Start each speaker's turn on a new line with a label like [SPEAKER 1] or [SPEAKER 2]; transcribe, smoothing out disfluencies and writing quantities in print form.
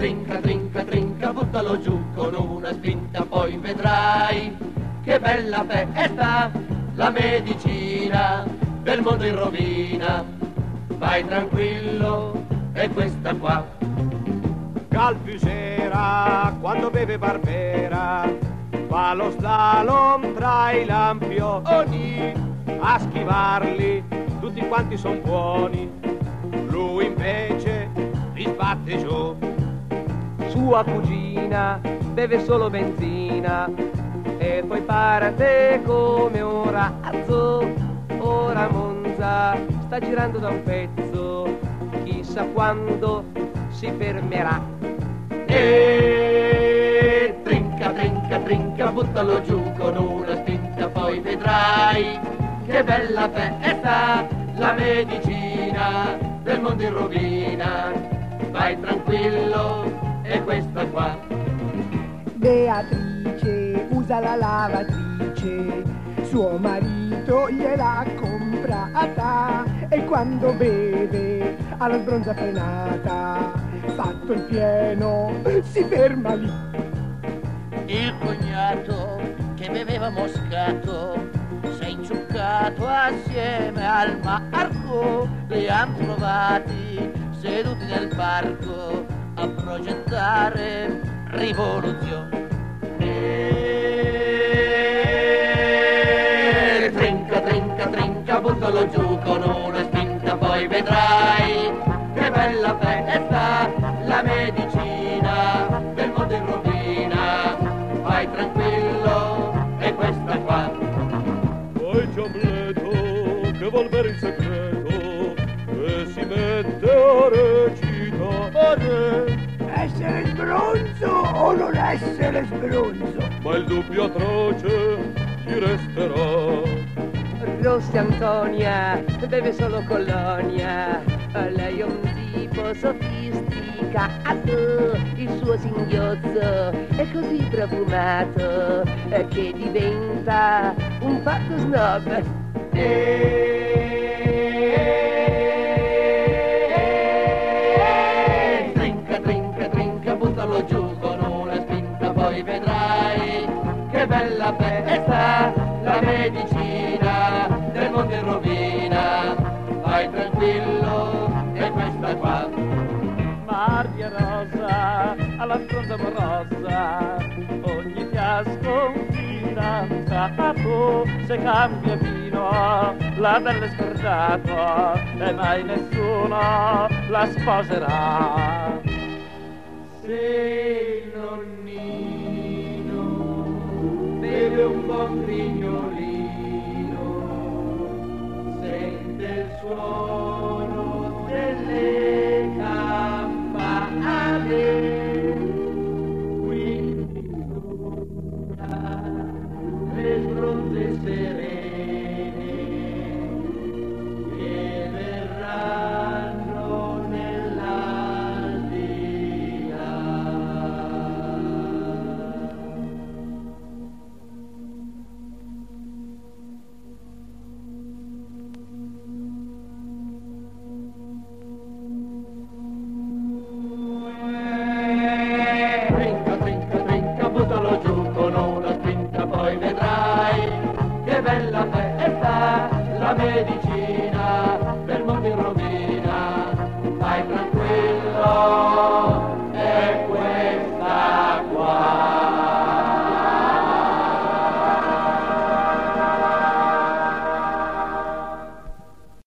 [SPEAKER 1] Trinca, trinca, trinca, buttalo giù con una spinta, poi vedrai che bella festa, la medicina del mondo in rovina. Vai tranquillo, è questa qua.
[SPEAKER 2] Calpusera, quando beve Barbera, fa lo slalom tra i lampioni, a schivarli tutti quanti son buoni, lui invece li sbatte giù.
[SPEAKER 3] Sua cugina beve solo benzina e poi parte come un razzo. Ora Monza sta girando da un pezzo, chissà quando si fermerà.
[SPEAKER 1] E trinca, trinca, trinca, buttalo giù con una spinta, poi vedrai che bella festa, la medicina del mondo in rovina. Vai tranquillo, è questa qua.
[SPEAKER 4] Beatrice usa la lavatrice, suo marito gliel'ha comprata, e quando beve alla sbronza frenata, fatto il pieno si ferma lì.
[SPEAKER 5] Il cognato che beveva Moscato s'è inzuccato assieme al Marco, li han trovati seduti nel parco a progettare rivoluzione.
[SPEAKER 1] E trinca, trinca, trinca, buttalo giù con una spinta, poi vedrai che bella festa, la medicina del mondo in rovina. Vai tranquillo, è questa qua.
[SPEAKER 2] Poi c'è Amleto che vuol bere in segreto e si mette a recitare.
[SPEAKER 4] Essere sbronzo o non essere sbronzo?
[SPEAKER 2] Ma il dubbio atroce gli resterà.
[SPEAKER 3] Rossi Antonia beve solo colonia, lei è un tipo sofisticato, il suo singhiozzo è così profumato che diventa un fatto snob.
[SPEAKER 1] Trinca, trinca, trinca, buttalo giù con una spinta, poi vedrai che bella festa, la medicina del mondo in rovina. Vai tranquillo, è questa qua.
[SPEAKER 3] Maria Rosa alla stronza amorosa, ogni fiasco un fidanzato, se cambia vino la bella è scordato e mai nessuno la sposerà.
[SPEAKER 1] Se il nonnino beve un buon grignolino, sente il suono delle campane, quindi le sbronze serene che verranno nell'aldilà. Trinca, trinca, trinca, buttalo giù con una spinta, poi vedrai che bella festa, la medicina